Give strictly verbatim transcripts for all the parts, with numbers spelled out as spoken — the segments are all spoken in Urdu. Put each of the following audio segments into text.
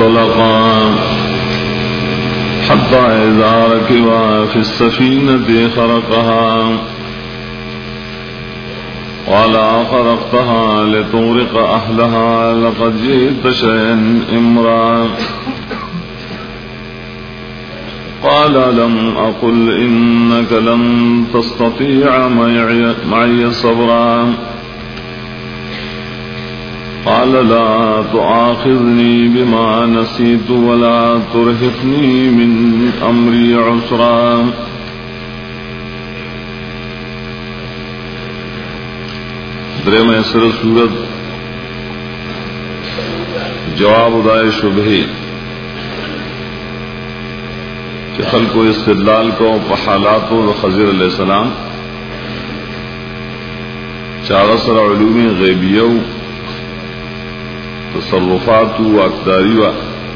فانطلقا حتى إذا ركبا في السفينة خرقها قال خرقتها لتغرق أهلها لقد جئت شيئا إمرا قال لم أقل إنك لن تستطيع معي صبرا قال لا تؤاخذني بما نسيت ولا ترهقني من أمري عسرا. درم سر سورت جواب دائے شبہ کہ خلق و استدلال کو حالات و خضر علیہ السلام چار سر علوم غیبیہ تصرفات و اقداری و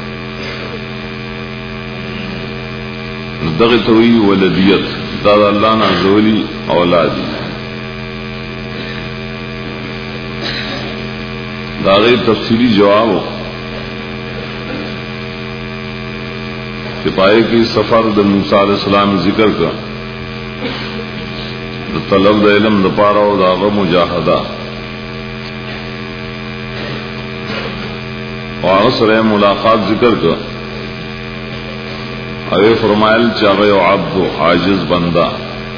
دغتوی ولدیت داد اللہ نازولی اولادی داغی تفصیلی جواب کہ پائے کی سفر د موسیٰ علیہ السلام ذکر کا د طلب د علم د پارا و داغ مجاہدہ اور سر ملاقات ذکر کا اوے فرمائل چاہے و عبد و عاجز بندہ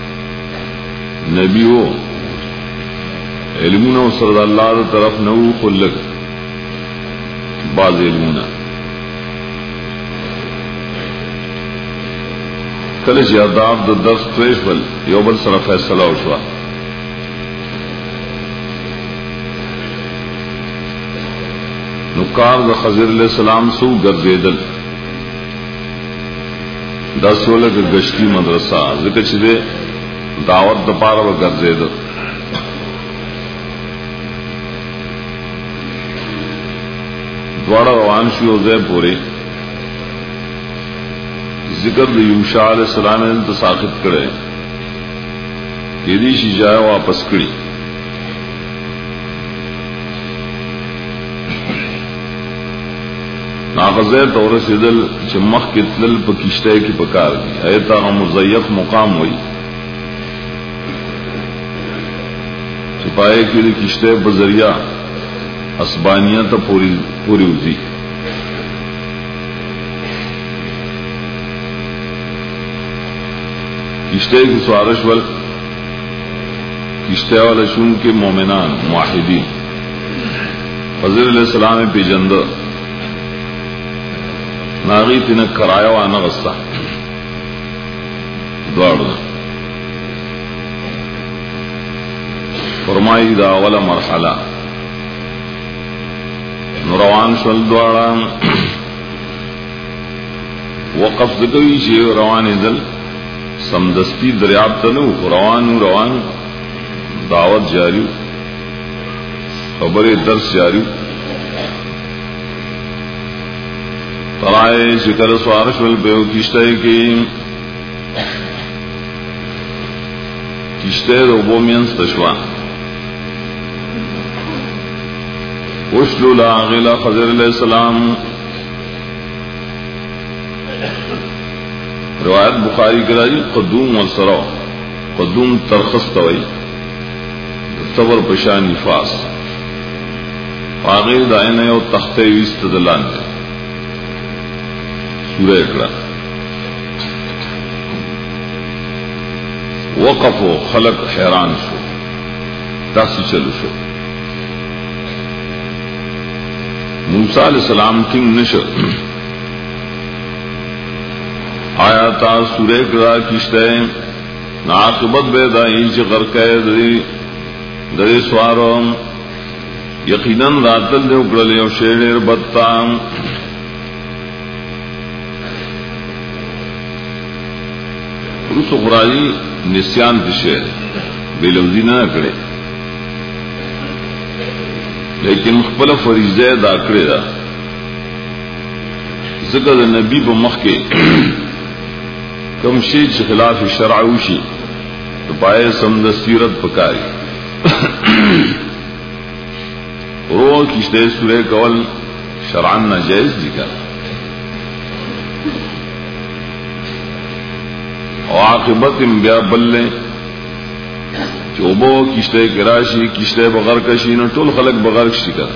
نبی ہو علمنا سرد اللہ دا طرف نو خلق بعض علمنا کلش یاداب دا درس تویش بل یو بل سر فیصلہ وشوا نکار دا خضر علیہ السلام سو گرزیدل دا سولک گشتی مدرسہ ذکر چدے دعوت دا پارا و گرزیدل دوارا روان شو زے پورے ذکر د یوشع علیہ السلام نے تساقط کرے یدی شی جائے واپس کری ناغذے طور سیدل چمخ کی تلل پا کشتے کی پکار دی ایتا مضیق مقام ہوئی چھپائے کی کشتے بذریعہ اسبانیہ تا پوری پوری ہوتی کشتے کی سوارش ول کشتے والا شون کے مومنان معاہدین حضرت علیہ السلام پی جند ناغی تین کرایا وانا غستا دوارنا فرمائی دا اولا مرحلہ روان شل دوارا وقف دکوی چی روان دل سمدستی دریاب تنو روان روان دعوت جاری خبر درس جاری ترائے شکر سوارش ول بیو کشتے کی کشتے روبو مینس تشوان وشلو لاغلا خضر علیہ السلام روایت بخاری کرائی قدوم والسرو قدوم ترخص توئی تور پشانی فاس فاغیر دائنے و تختے ویست دلان دے سورہ اکڑا وقف و خلق حیران شو تاسی چلو شو موسیٰ علیہ السلام کنگ نشر آیا تا سورہ کرا کشتے ناقبت بے دائی چی غرقے دری دری سوارم یقیناً راتل دے اکڑلے و شیڑیر بدتام روس اقرائی نسیان تشیر بے لفظی نہ اکڑے لیکن مخبل فریضہ دا کرے دا ذکر نبی پا مخ کے کم شیچ خلاف شرعوشی تو پائے سمد سیرت پکاری رو کشتے سورے کول شرعن ناجائز دی کر او عاقبت بیا بلنے چوبو کشتے کراشی کشتے بغیر کشی نو ټول خلق بغیر کشی کر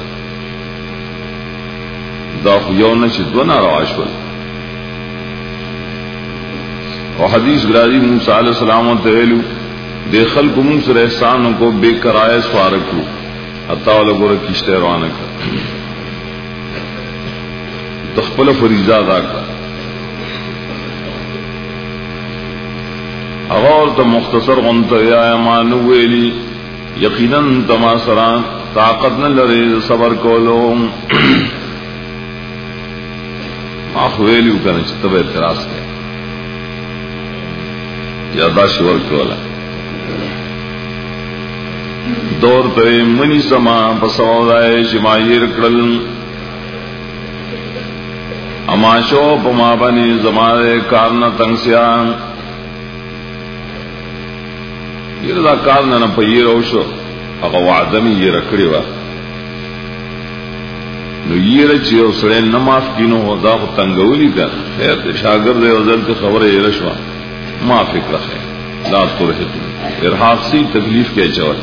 دا خو یو نه چې دو ناروا شول. او حدیث گرازی موسیٰ علیہ السلام ته ویلو د خلق مون سره احسان کو بے کرایه سوار کړو حتا ولګور کشته روانه کړ تخپل فریضه ادا کړ. اور ته مختصر غنته یا ایمان ویلی یقینا تما سره طاقت نه لري صبر کولو ما ویلو کنه چې تبه اعتراض کړ یا دا شور کولا دور ته منی سما پسودای شمایر کړل اماشو پما بنی زماره کارنا تنگسیان یہ دا کارنا نه پیر او شو هغه وعده می یې رکړی و نو یې رچ یو سره نه معاف کینو دا تنگولی کا خیر شاګرد یو ځل ته خبره یې رشوا ما فکر ہے لا ترهت ارهاق سی تکلیف کے چور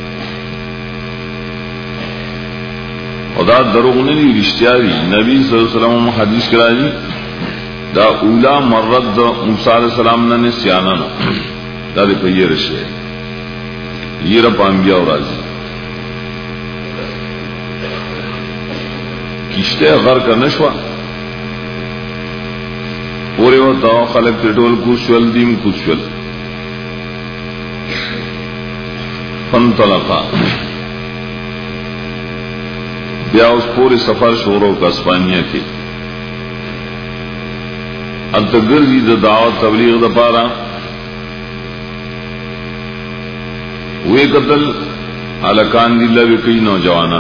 خدا دروغ نه دی رښتیا دی. نبی صلی الله علیه وسلم حدیث کرائی دا اولا مرد دا موسی علیہ السلام نے نسیانا نو دا دی په یې رشه یې را پانبیا راځي کشته غر کا نشوا پورے ہوتا خلق ٹول کوشول دیم کوشول فانطلقا بیا اس پورے سفر شوروں کا اسپانیہ کی التگرزی دا دعوت تبلیغ دا پارا ہوئے قتل علکان دلہ بھی کئی نوجوانا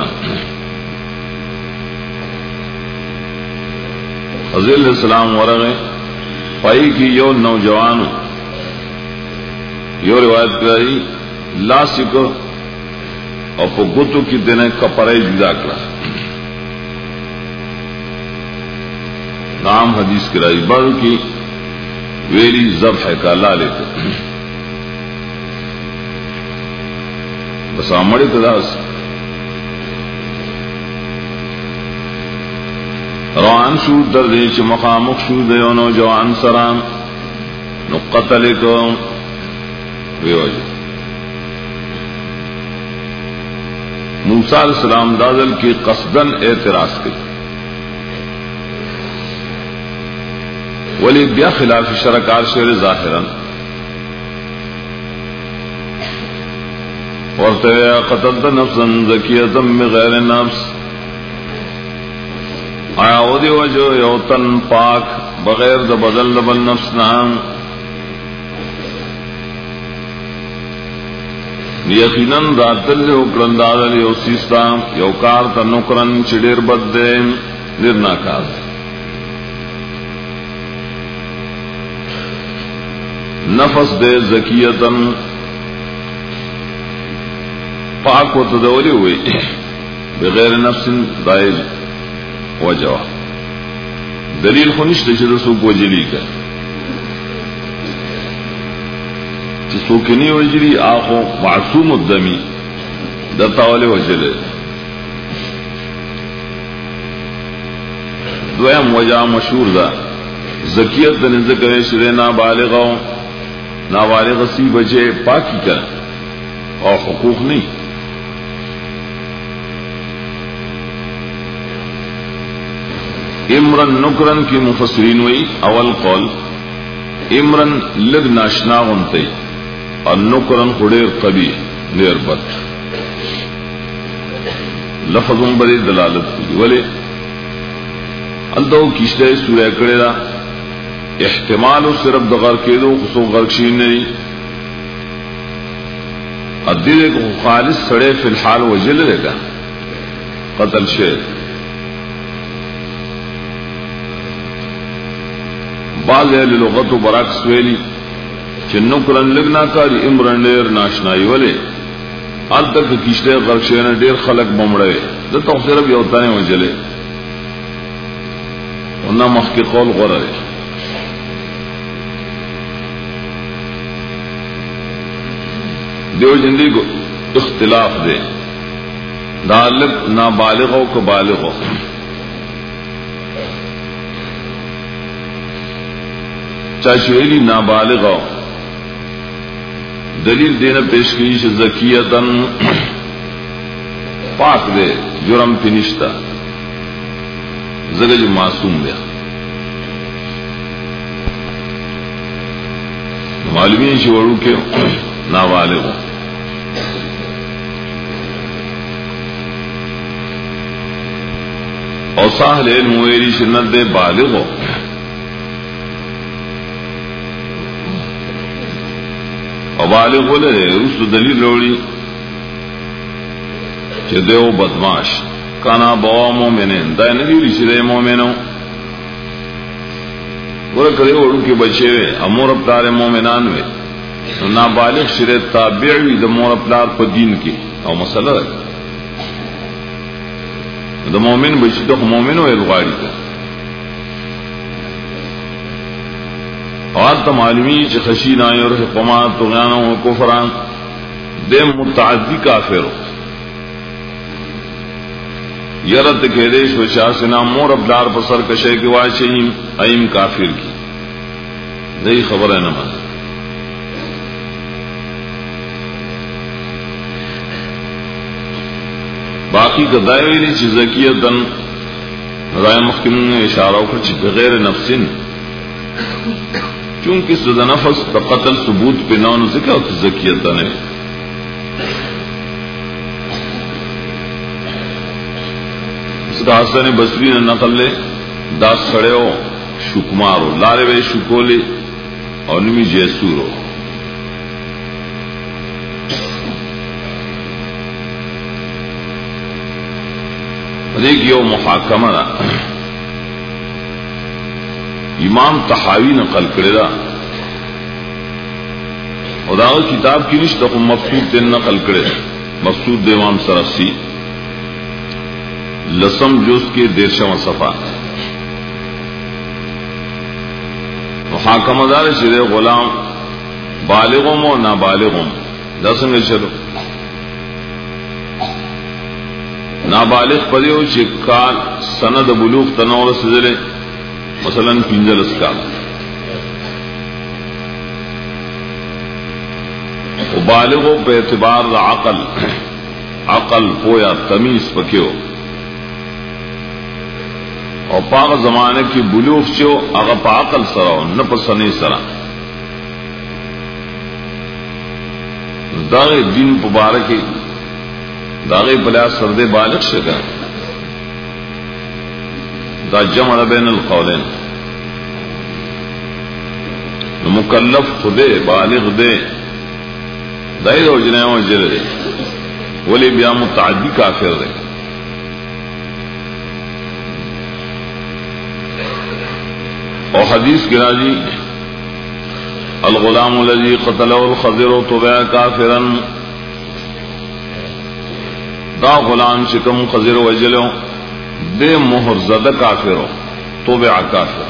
حضرت علیہ السلام ورغے پائی کی یو نوجوان یو روایت کرائی لاسکو اور پو گتو کی دن کپڑے جدا کرا نام حدیث کرائی بڑھ کی ویری ذبح کا لالے کو بس آمڑی تداس روان شو در دے چھ مخامخ شو دے و نوجوان سرام نو قتل کو ویوجہ موسیٰ علیہ السلام دادل کی قصدن اعتراض کی ولی بیا خلاف شرکار شعر ظاہرا ورطویا قتلت نفسا زکیتا بغیر نفس آیا او دی وجو یوتن پاک بغیر د بدل دبل نفس نام یقیناً راتل یو کرندادل یو سیستام یو کار تا نکرن چڑیر بد دے نرنا کار نفس دے زکیتن پاک و تدولی ہوئی بغیر نفس دائل وجوا دلیل خونشت چې د سوق وجلی کا چې سوق نه وجلی اخو معصوم الدمی د تاوله وجله دویم وجہ مشهور ده زکیت د ذکر شری نابالغ او نابالغ سی بچے پاکی کا او حقوق نہیں امرن نکرن کی مفسرین ہوئی اول قول امرن لگ ناشنا غنتے اور نکرن خڑیر قبی نیر بد لفظوں بڑی دلالت کی ولی الدو کشتے سورہ کرے دا احتمال صرف دغر کے دو خصو غرقشین نہیں ادھیرے کو خالص سڑے فی الحال وجل رہے گا قتل شیر بعض اہل لغت و برعکس ویلی چې نکرن لگنا کاری امرن ډیر ناشنائی ولی ال تک کشتے غرقشین ډیر خلق بمړوي د تو صرف یو تنه وجلې ونا مخکې قول غره دیو جندی کو اختلاف دے دالب نابالغ ہو کو بالغ ہو. چاشویلی نابالغ ہو دلیل دینا پیش کی زکیتن پاک دے جرم پنشتا زگج معصوم دے. معلومی شوڑو کے نابالغ ہو. اور ساحل علم ویری شنت دے بالغ ہو. اور بالغ ہو لے رسو دلیل روڑی کہ دیو بدماش کانا بوا مومنین دائے ندیوری چھ دے مومنوں گورا کرے وڑو کے بچے وے امور اپلار مومنان وے نابالغ شرے تابعوی دا مور اپلار پا دین کی او مسئلہ رکھ دا مومن بچی دا مومن وے الغاری کا. اور تم عالمی چھ خشین آئی اور حقمات طغیانوں و کفران دے متعدی کافر ہو. یرد کے دیش و شاسنا مور ابلار پسر کشے کے واچہیم ایم کافر کی دئی خبر ہے نماز. باقی کا دائویلی چیز زکیتن رائے مخکم نے اشارہ کر چی بغیر نفسن چونکہ سد نفس کا قتل ثبوت پہ نون ذکر ہوتی زکیتن ہے. حسن بصری نے نقل لے داس سڑے ہو شکمار ہو لارے وے شکولے اور نمی جیسور ہو. دیکھیو محاکمہ دا امام تحاوی نقل کرے دا اور دا کتاب کی نشتہ کو مفسود دن نقل کرے مفسود دے امام سرسی لسم جوز کے دیرشم صفا محاکمہ دار شرے غلام بالغم و نابالغم دسم میں چلو نابالغ پدیو چکال سند بلوغ تنور سزلے مثلا پنجل اسکال و بالغو پہ اعتبار عقل عقل پویا تمیز پکیو اور پاک زمانے کی بلوغ چو اگر پا عقل سراؤ نہ پسنے سرا داغے دین مبارکی داغے بلا سردے بالغ شکا دا جمع بین القولین مکلف خدے بالغ دے دائی دو جنہیں وجر دے ولی بیا متعدی کافر دے. اور حدیث کی راضی الغلام الذي قتله الخضر طبع کافرا دا غلام شکم خضر وجلو دے مہر زدہ کافر طبع کافر.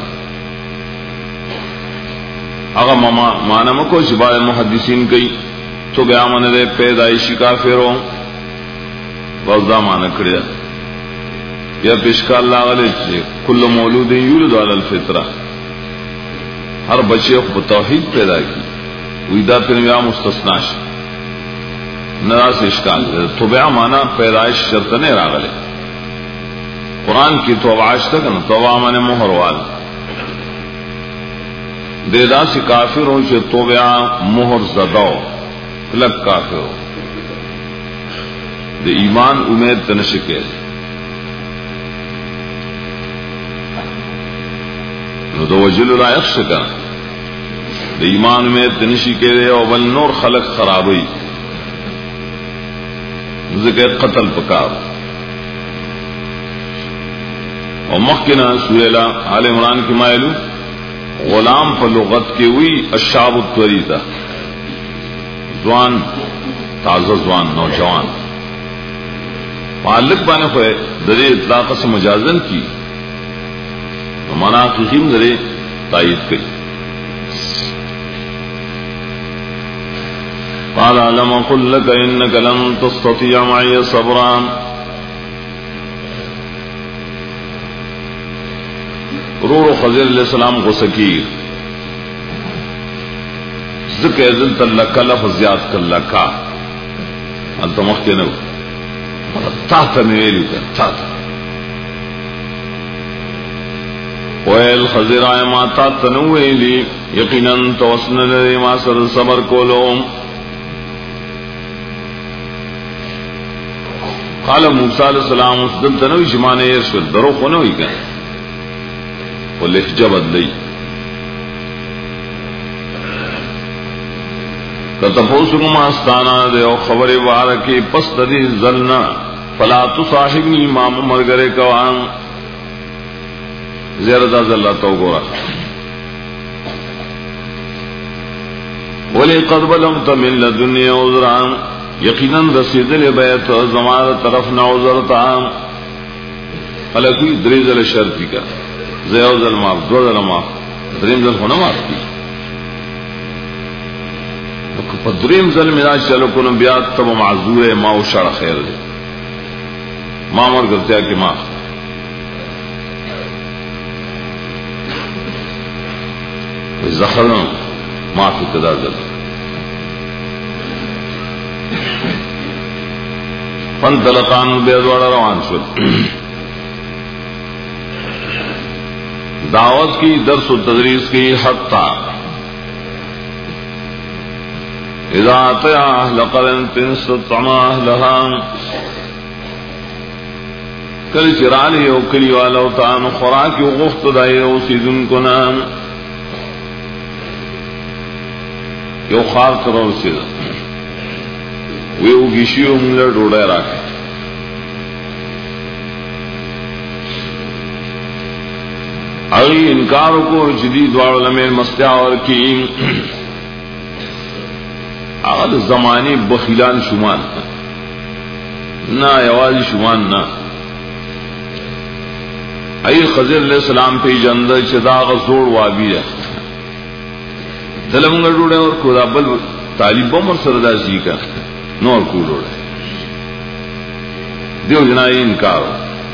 اگر مانا مکو شبائے محدثین کئی طبع من دے پیدائشی کافر وزدہ مانا کردہ یا پیشکال اللہ علیہ کل مولود یولد علی الفطرہ ہر بچے کو توحید پیدا کی ویدا پھر یا مستثناش نراس اشکال طبع مانا پیدائش شرطنے راغلے قرآن کی توبعاش تک نا توبع مانے مہر وال دیدا سے کافر ہوں چھے توبع مہر زداؤ کلک کافر ہو دے ایمان امید تنشکے نو دو وجل لا یخش کا دے ایمان میں تنشی کے دے او بل نور خلق خرابی ذکر قتل پکار اور مخکنا سویلہ آل عمران کی مائلو غلام پر لغت کے ہوئی الشاب الطوریدہ زوان تازہ زوان نوجوان معلق بانے خوئے درے اطلاق سے مجازن کی مانا حقیقیم درے تائید کی. قال لم اقل لك انك لن تستطيع معي صبرا. رور خضر علیہ السلام کو سکی ذکر دل تلک لفظ زیاد کر لکا انت مخی نو تاتا میویلی کر تاتا ویل خضر آئے ما تاتا نویلی یقیناً توسن لدے ما سر صبر کولوم. قال موسیٰ علیہ السلام اس دل تنوی شمانے یرشد درو خونوی کر وہ لہجہ بدلی کتپوسکم آستانا دے او خبر وارکی پس تدی ظلنا فلا تصاحبنی امام مرگرے کوان زیردہ ظلہ تو گورا ولی قد بلغت من لدنی عذران یقیناً رسیدل بیت زمان طرف نعذرتا خلقوی دریزل شرطی کا زیو ظل معاف دو ظل معاف دریم ظل ہونا معاف کی دریم ظل میرا چلو کنو بیاد تب معذور ہے ماں شاڑ خیر دے ماں مر کرتے کہ ماں زخر معافی قدر ظل فن تلقان بیدوارا روان شد. دعوت کی درس و تدریس کی حق تھا. اذا آتیا اہل قرنت استطعما اہلہا کل چرالی او کلی والا تان خوراکی و غفت دائی او سیدن کنان یو خار کرو سیدن وی او گیشیو ملر ڈوڑای راکے اگلی انکارو کو جدید وارو لمین مستعور کی اغل زمانی بخیلان شمان نا یوازی شمان نا ای خضر علیہ السلام پہ جندر چداغ زور وابی ہے دلمنگر روڑے اور خدا بل تعلیم بمر سردہ سی کا نور کو روڑے دیو جنائی انکارو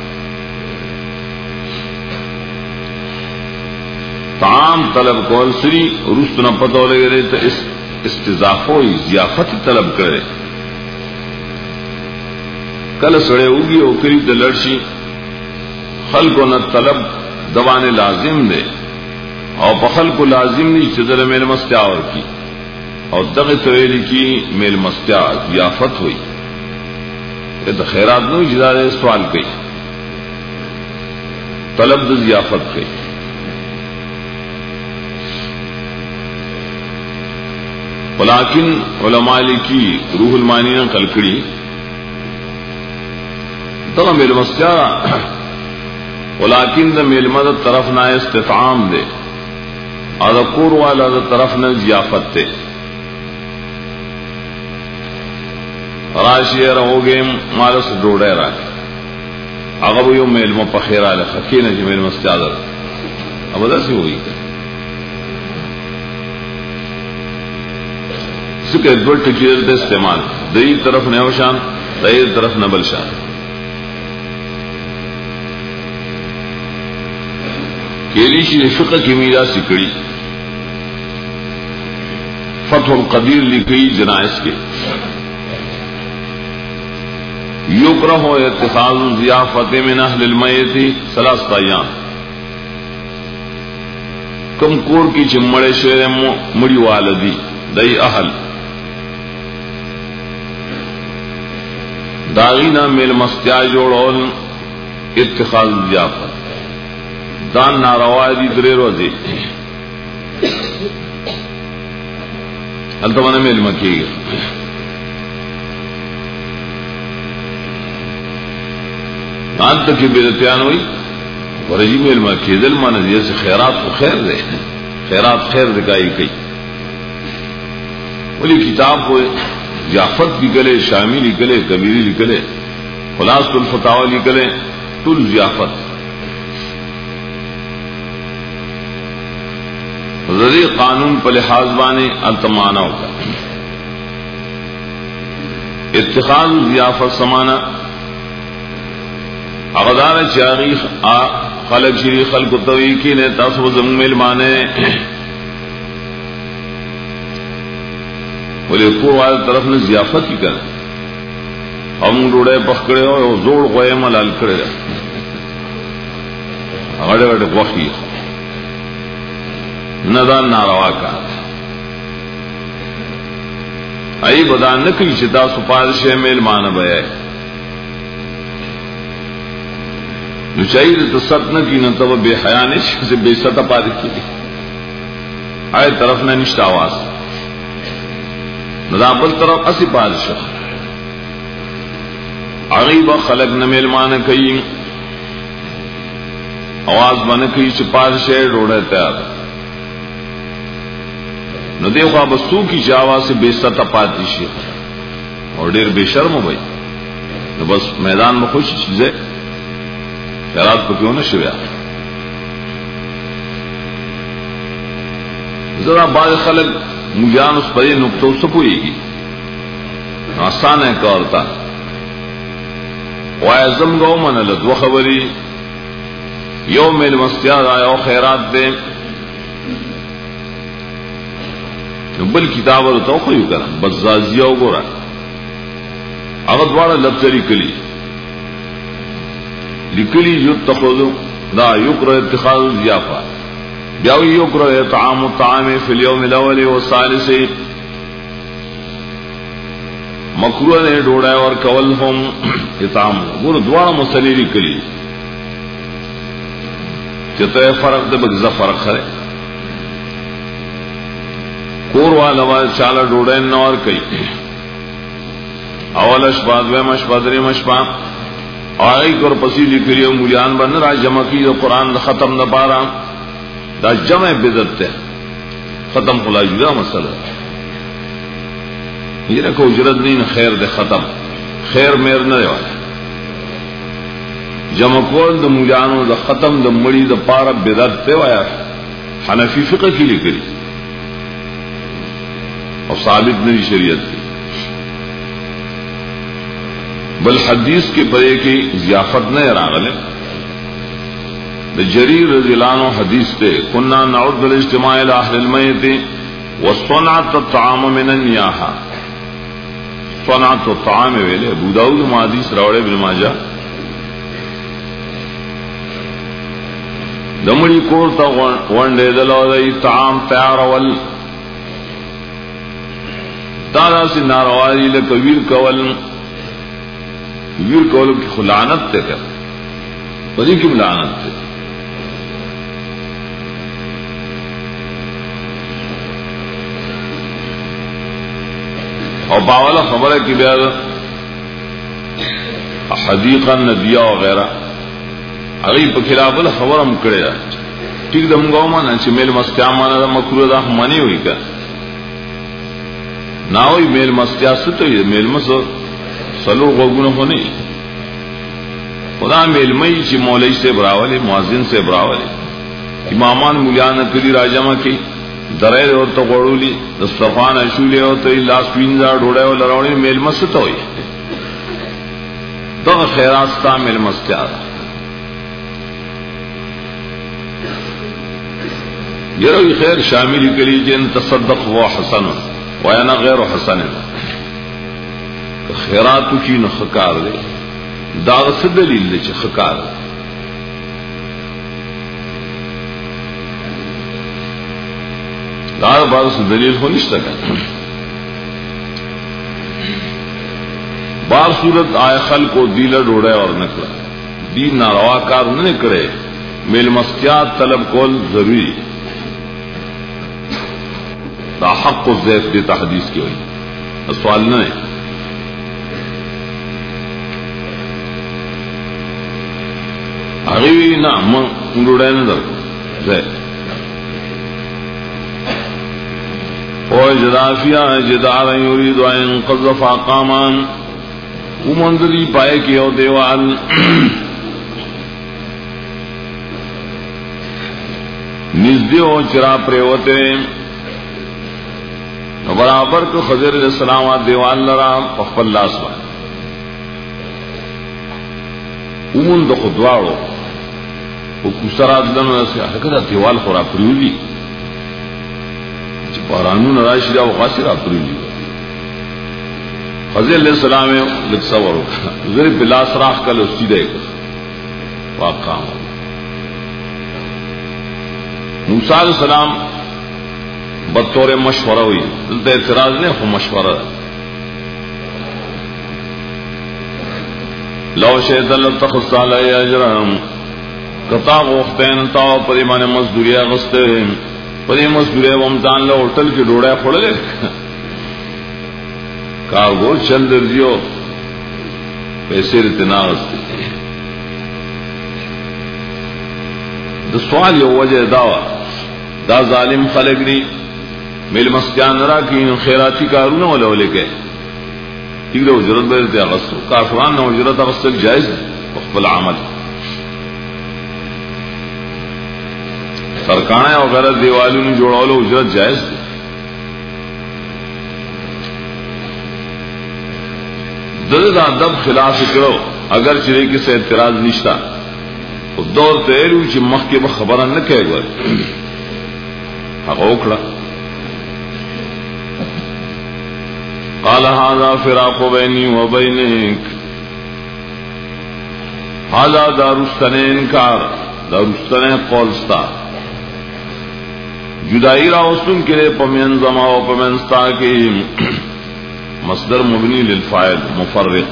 طعام طلب کول سری رست نہ پتہ لگے رہے تو اس استضافوی ضیافت طلب کرے کل سڑے ہوگی او کری تو لڑشی خلق نہ طلب دوانے لازم دے اور بخل کو لازم نہیں چدر میل مستعور کی اور دغ طویلی کی میل مستعور ضیافت ہوئی یہ تو خیرات نہیں جدار سوال کی طلب د ضیافت کی ولیکن علماء کی روح المانی نے کلکڑی تو میل مستعور ولیکن دا میل مدد طرف نہ استفعام دے اور کور والا دا طرف نہ ضیافت دے راشی رہو گے مالس ڈوڑے راک اگر وہ میل میں پخیرا لے خکی نہ جی میل مستعور اب ادا سے ہوئی سکے دو ٹکیر دے استعمال دئی طرف نہ شان دئی طرف نہ بل شان کیلیشی نے فقہ کی میرا سکڑی فتح القدیر لکھی جنائز کے یکرہ اتخاذ ضیافت من اہل المیت ثلاث ایام کم کور کی چمڑے شیر مڑی والدی دئی اہل داغینا میل مستیا جوڑول اتخاذ ضیافت دان ناروا دی درے روزی التمانا میل مکی گا آن تک بیدتیان ہوئی ورجی میل مکی دل مانا جیسے خیرات کو خیر دے خیرات خیر دکھائی کئی بولی کتاب کو ضیافت لکلے شامی لکلے کبیری لکلے خلاص الفتاوی لکلے طول ضیافت رضی قانون پر لحاظ بانے التمانا ہوتا اتخاذ ضیافت سمانا اغدار چاغی خلق شری خلق توی کی نے تاسو زمون ملمانے بولے کو والے طرف نے ضیافت کی کر ہم ڈوڑے پکڑے ہو زوڑ غوئے ملال کھڑے اڑے اڑے وحی ندان ناروا کا ای بدان نکی چتا سپارش میل مان بے نو چاہیے تو ست نہ کی نہ تو بے حیا نے سے بے ست پاد کی آئے طرف نہ نشتا آواز نہ بل طرف اسی بادشاہ غریب خلق نہ میل مان کئی آواز بن کئی چپارش ڈوڑے تیار نو دیو خواہ بستو کی چاوا سے بے ستا پاتی شی اور دیر بے شرم بھائی نو بس میدان میں خوش چیزیں خیرات کو کیوں نہ شویا ذرا بعض خلق مجان اس پر نقطہ سپوئے گی آسان ہے کارتا وَاَعْزَمْ گو من لد و خبری یوم المستیاد آیا و خیرات دے بل کتاب اور تو خیو کرا بس زازیہ ہو گورا اغد وارا لبتری کلی لکلی یتخذو دا یکر اتخاذ ضیافہ بیاوی یکر اطعام الطعام فی اليوم الاول والثالث مکروہ نے ڈوڑا اور کول ہم اطعام گور دوارا مسئلے لکلی چتہ فرق دے بگزہ فرق ہے کور والا چالا ڈوڑے نور کئی اول اشبا دویم اشبا دریم اشبا آئی کور پسی لکلی مولیان بن را جمع کی دا قرآن دا ختم دا پارا دا جمع بدت تے ختم خلا جدا مسئلہ یہ رکھو اجرت نہیں خیر دے ختم خیر میر نہ دے والا جمع کول دا مولیانو دا ختم دا مڑی دا پارا بدت تے وایا حنفی فقہ کی لکلی اور ثابت نہیں شریعت کی بل حدیث کے پرے کی ضیافت نہ راغل جریر رضی اللہ عنہ حدیث تے کننا نعود بالاجتماع الى اہل المیت وصنعت الطعام من النیاحہ صنعت الطعام ویلے ابو داؤد حدیث روڑے ابن ماجہ دمڑی کورتا ونڈے دلو دئی طعام تیار ول دادا سے نارواری لکا ویر کول ویر کول کی خلانت تے کر بڑی کی ملانت تے اور باولا خبر ہے کہ بیاد حدیقہ ندیہ وغیرہ اگئی پا خلاف اللہ خبر ہم کرے جا ٹھیک دم گاؤں مانا چھ میل مستیام مانا دا مکروہ دا منی ہوئی کر ناوی میل مستیا ستو یہ میل مسو سلو غوگونو ہو نہیں خدا میل مئی چی مولی سے براولی معزن سے براولی امامان مولیان کلی راجمہ کی درائر اور تو غوڑولی دستفان اشولی اور تو لاس پینزا ڈوڑے اور لروڑی میل مستو ہوئی تو خیراستا میل مستیا یہ روی خیر شاملی کلی جن تصدق و حسن وینا غیر حسن خیراتو کی نو خکار دے داغ سے دلیل دے چھ خکار دے داغ بار سے دلیل ہو نشتا گا بار صورت آئے خل کو دیلہ ڈوڑے اور نکلا دین ناروا کار نہ کرے میل مستیات طلب کول ضروری دا حق و زیف دیتا حدیث کی ہوئی سوال نہ ہے اگیوی نا منڈوڑے ندر زیف او جدافیہ جدارا یورید و ان قذف آقامان او منظری پائے کی او دیوان نزدی ہو چرا پریوتے برابر کو خضر علیہ السلام دیوال لرا خپل لاس باندې اومن د خدواړو او کوسرات دنو اسه هغه دیوال خورا پریولی چې بارانونه راشي او غاسر پریولی خضر علیہ السلام لک صور زری بلا سراخ کله سیده واقع موسی علیہ السلام بطور مشورہ ہوئی دلتا اعتراض نہیں خو مشورہ لو شہد اللہ تخص علی اجرام کتاب وقتین تاو پر ایمان مزدوری غستے پر این مزدوری ومتان لو اٹل کی ڈوڑا پھوڑ لے کارگو چل در دیو پیسے رتنا غستے دا سوال یو وجہ داوا دا ظالم خلق دی میل مسکان را کی خیراتی کارونه ولا ولې کې تیګه اجرت به ته غسو کافرانو اجرت غسل جائز خپل عمل سرکانه او غیر دیوالونو جوړولو اجرت جائز دغه ادب خلاف کړو اگر چې کې څه اعتراض نشتا او دور ته ایلو چې مخکې به خبره نه کوي هغه وکړه قال هذا فراق بيني وبينك هذا دارستنین کار دارستنین قولستا جدائی راوستن کے پمین زما و پمینستا کی مصدر مبنی للفاعل مفرق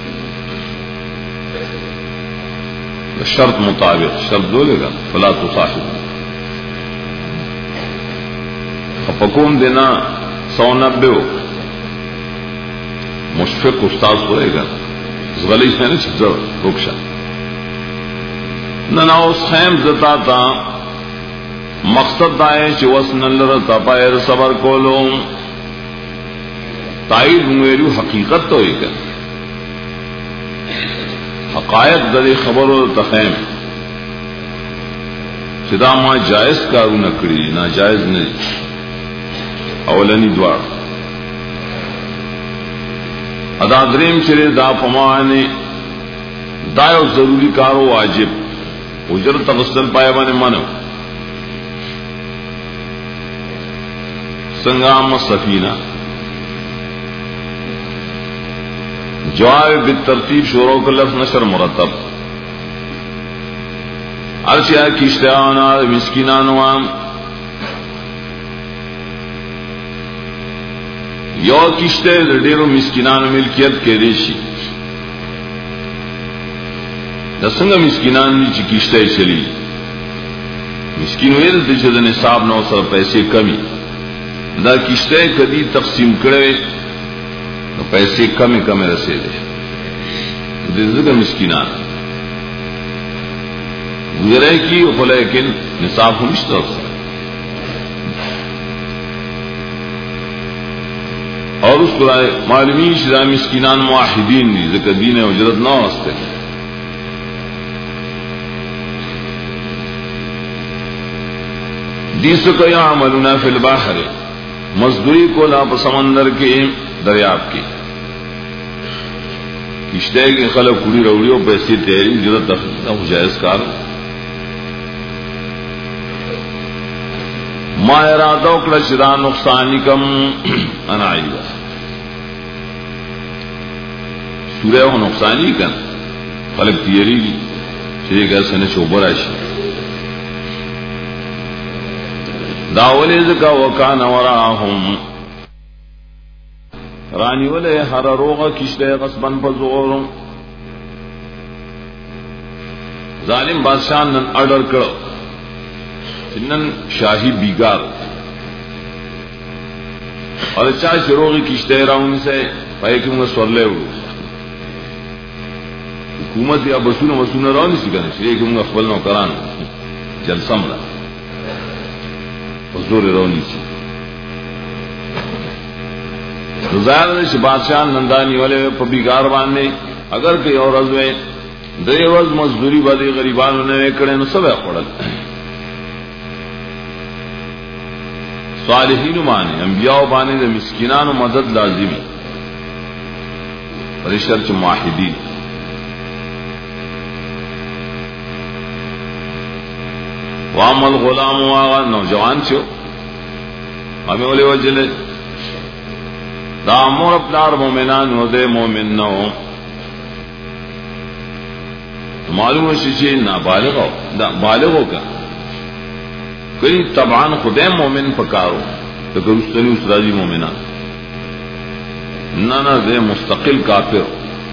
شرط مطابق شرط دو لے گا فلا تصاحب خپکون دینا سو نبے ہو مشفق استاذ ہوئے گا غلی سے نہیں چھزر رکشا ننا اس خیم زتا تا مقصد دائے چی وسن اللہ تپائر صبر کولو تائید مویلو حقیقت تو ہوئے گا حقائق در خبر و تخیم چدا ما جائز کارو نکڑی نا جائز نہیں اولنی دوار ادا دریم چرے دا پمانے دا یو ضروری کارو واجب اجرت تغسل پائے بانے منو سنگام سفینہ جواب بالترتیب شروع کا لفظ نشر مرتب ارشیا کشتیانا مسکینانوام یو کشتے ډیرو مسکینانو ملکیت کې ریشي د څنګه مسکینان دي چې کشته چلی مسکین ویل د چې د نصاب نو سره پیسې کمی دا کشته کدی تقسیم کړي نو پیسې کمی کمی رسیدي د دې مسکینان غره کی او لیکن نصاب نشته اور اس کو معلومی شدہ مسکینان معاہدین دی ذکر دین اجرت نہ واسطے دیس کو یعملون فی البحر مزدوری کو لا سمندر کے دریاب کی کشتے کے خلق کڑی روڑی اور پیسے تیری اجرت جائز کار ما ارادہ کڑا شدہ نقصانی کم انائی بس سورہ ہو نقصانی کن خلق تیری شریک ایسا نے چوبر آشی داولی ذکا وکان وراہم رانی ولے ہر روغا کشتے غصبن پزورم ظالم بادشاہ نن آرڈر کرو نن شاہی بیگار اور چاہ شروعی کشتے راؤن سے پائے کہ منگا سور لے اڑو حکومت یا بسون وسون راؤ نہیں سکھانے سے کہ منگا خبل نو کران جلسم را حضور راؤ نہیں سی ظاہر ہے کہ بادشاہ نندانی والے پا بیگار باندھنے اگر کہ اور رضوے دے روز مزدوری بادی غریبانوں نے کڑے نو سب ہے خوڑل صالحین مانے انبیاء بانے دے مسکینان و مدد لازمی پریشر چ معاہدین وعمل غلام واغا نوجوان چھو ہمیں اولی وجلے دا مور اپنار مومنان ہو دے مومن نو معلوم شیچے نا بالغ ہو دا بالغ ہو کا کئی طبعان خدے مومن پکارو تو کہ اس طرح اس راضی مومنان نہ نہ دے مستقل کافر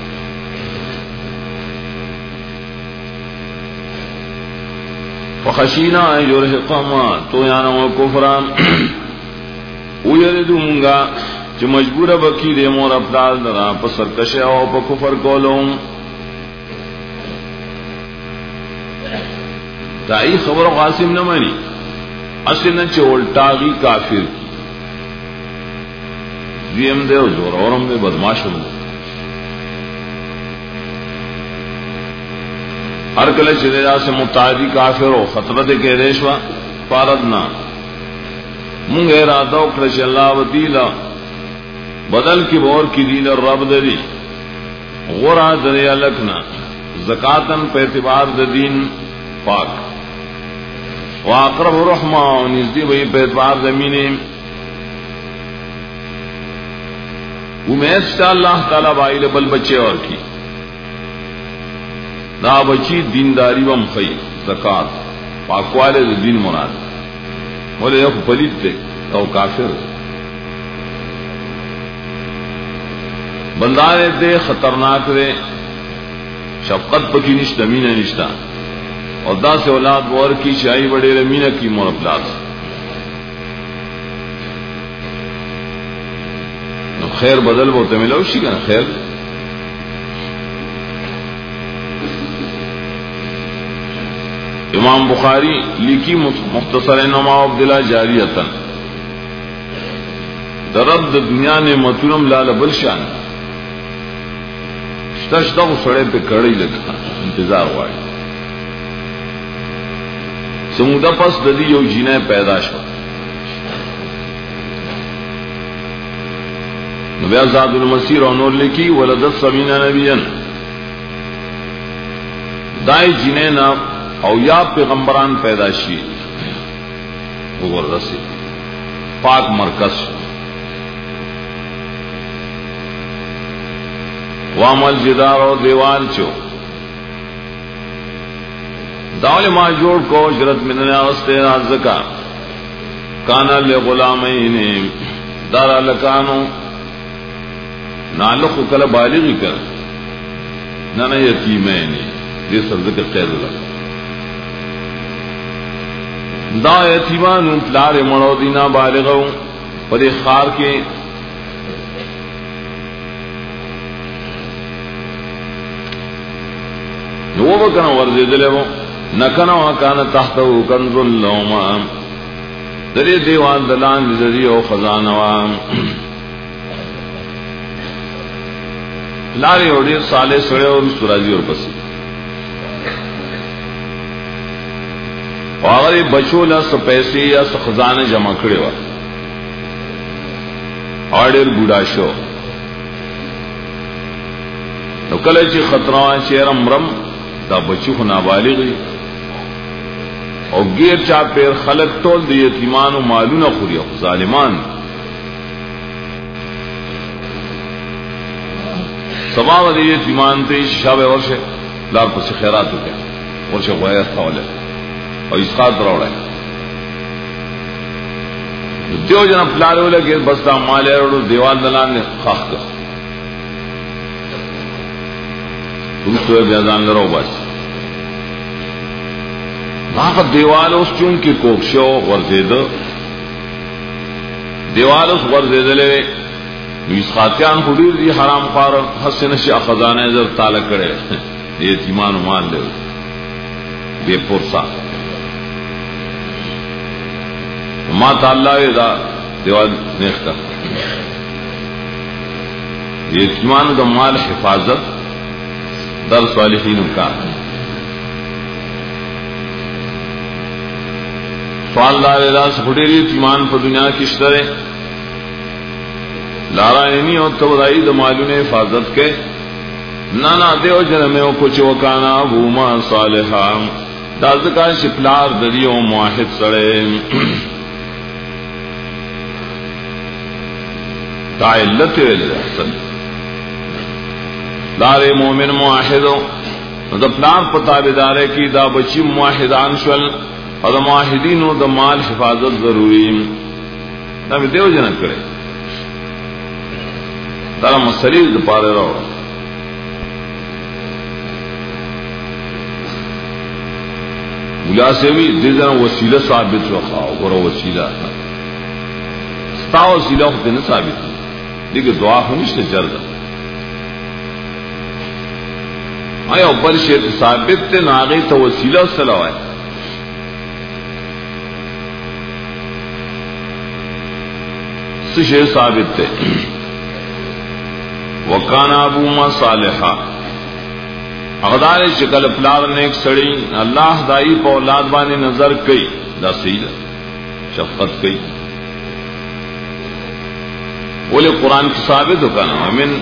وخشینا یرهقهما طغیانا و کفران او یردوں گا جو مجبور بکی دے مور اپلال درا پا سرکش او پا کفر کولوں تائی خبر قاسم نمانی اصلا چه الٹاغی کافر کی دیم دے و زور اورم دے بدماش ہوں ہر کلے چلے سے متعدی کافر ہو خطرت کے ریشوا پاردنا منگ ارادہ اکرش اللہ و دیلا بدل کی بور کی دیل رب دری غورا دری لکنا زکاتن پہ اعتبار دین پاک واقرب رحمہ نزدی وہی پہ اعتبار زمینیں امید سے اللہ تعالی بائی بل بچے اور کی دا بچی دینداری و مخی زکات پاکوالے دین مراد بولے یہ پلید دے او کافر بندارے دے خطرناک دے شفقت پکی نشتا مین نشتا اور دا سے اولاد بور کی شاہی بڑے رمینہ کی مرپلات خیر بدل بولتے ملا اسی کا نا خیر امام بخاری لکھی مختصر نما عبداللہ جاریتن درد دنیا نے متنم لال بلشان شتشتا کو سڑے پہ کڑی لگا انتظار ہوا ہے سمودہ پس ددی یو جینے پیداش ہو نبی آزاد المسیر عنور لکی ولدت سمینہ نبیان دائی جینے نا او یا پیغمبران پیداشی وہ رسی پاک مرکز وامل جدار و دیوال چو داول ما جوڑ کو جرت من ناغستے رازکا کانا لے غلامین دارا لکانو نالخ کل بالغی کر نانا یتیمین دے سرزکر قید لکا دا یتیمان پلار مڑو دینا بالغو پدے خار کے وہ بکنا ورزے دلے وہ نکنا وکانا تحتو کنز اللہما درے دیوان دلان لذری و خزانوان پلارے اوڑے سالے سڑے اور سرازی اور پسی اور بچو لس پیسے یا خزانے جمع کھڑے ہوا آڈر بوڑھا شو تو کلے چی خطرہ چیرم رم دا بچو کو نابالغی اور گیر چا پیر خلق تول دی یتیمان و مالون خوری ظالمان سباو دی یتیمان تے شاب ورشے لار پسی خیرات ہوتے ورشے غویر تھولے اور اسقاط روڑا ہے دیو جنا پلارے ہو لگے بستا مالے روڑو دیوال دلان نے خاخ کر تم تو بیازان لرو بس ناقت دیوال اس چون کی کوکشو غرزید دیوال اس غرزید لے اسقاطیان خودیر دی حرام خار حسن شیع خزانے ازر تالک کرے یہ تیمان مان لے بے پرسا ما تعالی دا دیوال نیخ کر یتیمان دا مال حفاظت در صالحین کا سوال دار لاس خڈیری ایمان پر دنیا کشترے لارا اینی اور تبرائی دمالوں نے حفاظت کے نانا دیو جنمے او کچھ وکانا بوما صالحا دازکا شپلار دریو موحد سڑے تا علت ویلے احسن لارے مومن موحدو دا پلار پتابدارے کی دا بچی موحدان شول اور دا موحدین و دا مال حفاظت ضروری دا بھی دیو جنم کرے دارا مسئلہ دا پارے رہو بلا سے بھی دیدنا وسیلہ ثابت رکھا اور وسیلہ ستا وسیلہ ہوتے نا ثابت لیکن دعا ہونیش نے جرد آیا اوپر شیط ثابت تے ناغی تا وسیلہ صلاح ہے سشے ثابت تے وکانا ابوما صالحا اغدار چکل پلار نیک سڑی اللہ دائی پا اولاد بانی نظر کئی دا سیدہ شفقت کئی بولے قرآن کی ثابت ہو کنا من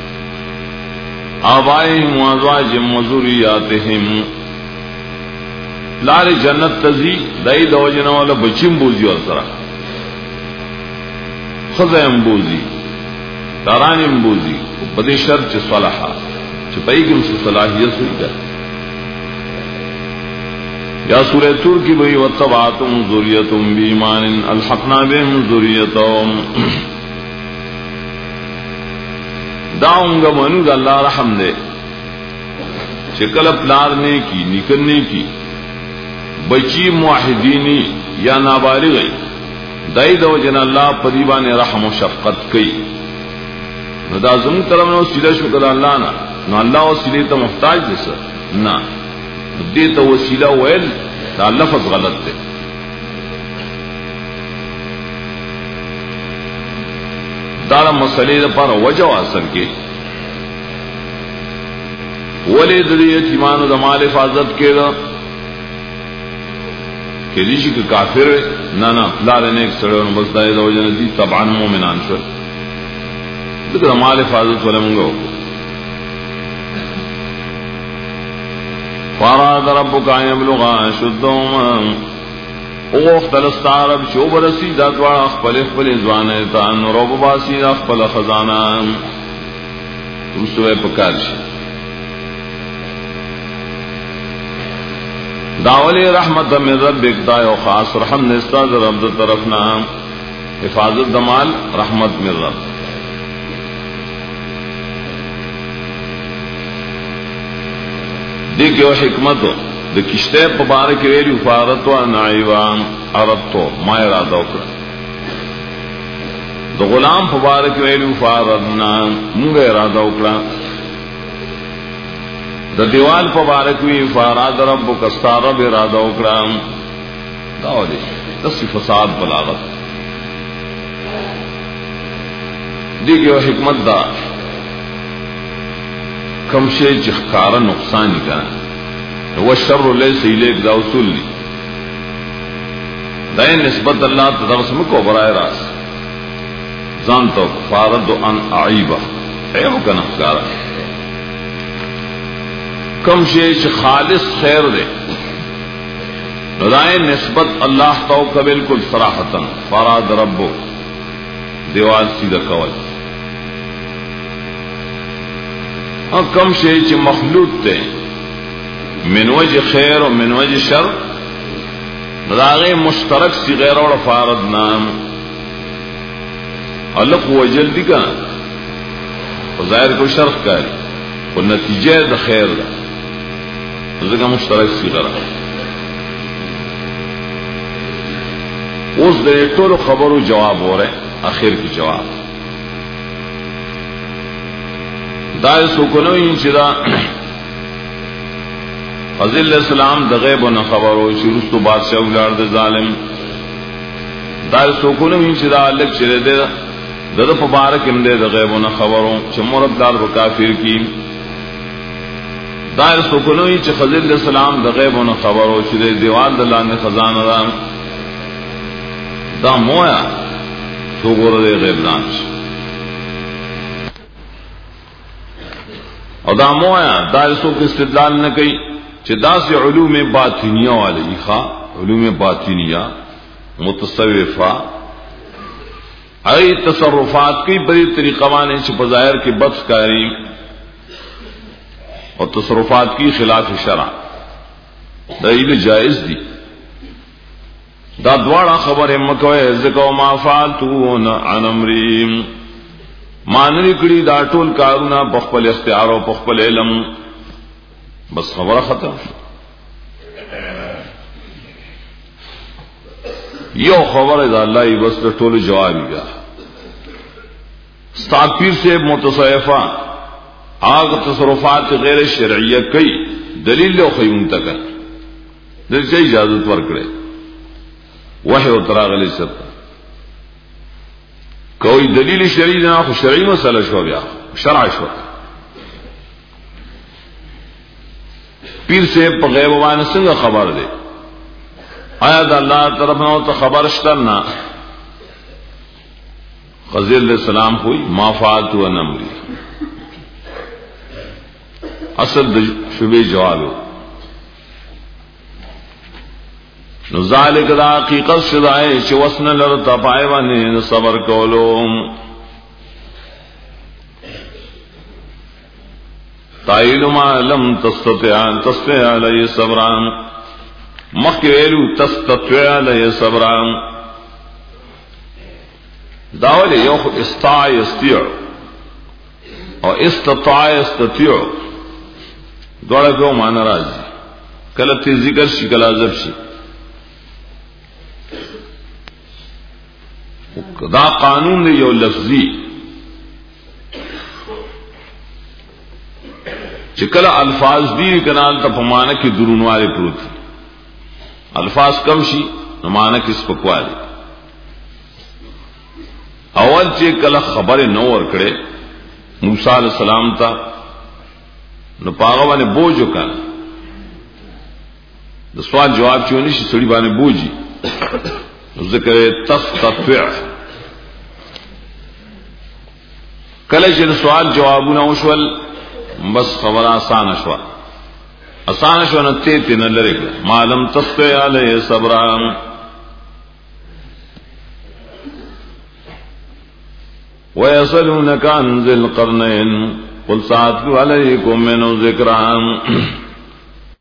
آبائهم وازواجهم وذریاتهم لار جنت تزی دائی دوجنا والا بچیم بوزی والسرا خزیم بوزی دارانیم بوزی بدی شرط چی صلحا چپائی کم سے صلاحیت ہوئی جائے یا سورہ تور کی بھئی واتبعتم ذریتم بیمان الحقنا بهم ذریتم داؤنگا منو دا اللہ رحم دے چکل پلار نے کی نکلنے کی بچی موحدینی یا نابالغی دائی دو جن اللہ پریبان رحم و شفقت کئی نو دا زمون طرف نو سیدہ شکر اللہ نا نو اللہ وسیلے تا محتاج دے سر نا دے تا وسیلہ ویل دا لفظ غلط دے دارا مسئلے دا پارا وجہ اثر کے ولی دری یتیمان دا مال حفاظت کے دا کہ دیشی کہ کافر ہے نا نا لارنے ایک سڑے اور بس دائے دا وجہ ندی طبعا مومنان شر لیکن مال حفاظت والے منگا ہو فاراد ربک آئین ابلغا شدہم اوخت الستعرب شو برسی داتوار اخپل اخپل ازوانیتان روب باسی اخپل خزانان رسوے پکارشی داولی رحمت من رب اکدائی و خاص رحم نستاز رب در طرفنا حفاظت دمال رحمت من رب دیکھو حکمت ہو د کشتے مبارک ویلی فارت و نعیوان عربتو ما ارادہ اکڑا د غلام مبارک ویلی فارتنا مونگا ارادہ اکڑا د دیوال مبارک وی فاراد رب کستا رب ارادہ اکڑا داولی دس فساد بلاغت دیکھو حکمت دا کمشے چخکارا نقصانی کرنا والشر ليس إليك دا اصول لی دائیں نسبت اللہ تدرسم کو برائے راس زانتو فارد ان عیبہ عیب کا نفکارا کم شیش خالص خیر دے دائیں نسبت اللہ تو کا بالکل صراحتا فاراد ربو دیوال سیدھا کول اور کم شیش مخلوط تے من وجہ خیر و من وجہ شر راغے مشترک سی غیر اور فارد نام علق و جلدی کا ظاہر کو شرف کاری اور نتیجہ دا خیر دا ذکر مشترک سی غیر اس دے ٹول خبر و جواب ہو رہے آخر کی جواب دائر سکنو انچدا حضر علیہ السلام دا غیب و نخبر ہو شروع بادشاہ اولار دا ظالم دار سوکونم ہی دا الگ چرے دے دا دا پبارک ام دے دا غیب و نخبر ہو چھ مرد دار و کافر کی دار سوکونم ہی چھ حضر علیہ السلام دا غیب و نخبر ہو چھ دیوال دا لان خزان دا دا مویا تو گور دے غیب دانش اور دا مویا دا اسو کے استدلال نہ کئی چدا سے علوم باطنیہ والے خواہ علوم باطنیہ متصوفہ ای تصرفات کی بڑی طریقہ مانے چھ بظاہر کی بد کاری اور تصرفات کی خلاف شرع دلیل جائز دی دا دوارا خبر مکوئے ذکو ما فعلتون عن امریم مانری کڑی دا ٹول کارونا پخپل اختیار و پخپل علم بس خبر ختم یو خبر ہے دا اللہ بس ٹول جوابی گا استاپیر سے متصوفہ آگ تصرفات غیر شرعیہ کئی دلیل لو خیون تک دل سے اجازت ورکڑے وحی و تراغ علیہ السلام کوئی دلیل شرعی نہ خو شرعی مسئلہ شو بیا شرع شو پیر سے غیب وان سنگ خبر دے آیا دا اللہ طرف نہ تو خبر شترنا خضر علیہ السلام ہوئی ما فعلت ان امری اصل شبہ جواب ہو ذالک دا حقیقت شدائے چھ وسن لرتا پائے وانے صبر کولو تائیل ما لم تستطع تستطع علی صبران مخیلو تستطع علی صبران داولی یو استطاع یستطیع اور استطاع یستطیع دوڑا کو مانا راجی کلتی ذکر شی کلا ذب شی دا قانون نے یو لفظی چکل الفاظ دی کنال تا پمانا کی درون والے پروتی الفاظ کم شی نمانا کی سپکوالی اول چے کل خبر نو ورکڑے موسیٰ علیہ السلام تا نو پاغا بانے بوجو کانا دا سوال جواب چونی شی سڑی بانے بوجی ذکر تستطع کله چې سوال جوابونه وشول بس خبر آسان شو آسان شو نه ته ته نه لري معلوم تستطع علی صبران ويسألونك عن ذي القرنين قل سأتلو عليكم منه ذكرا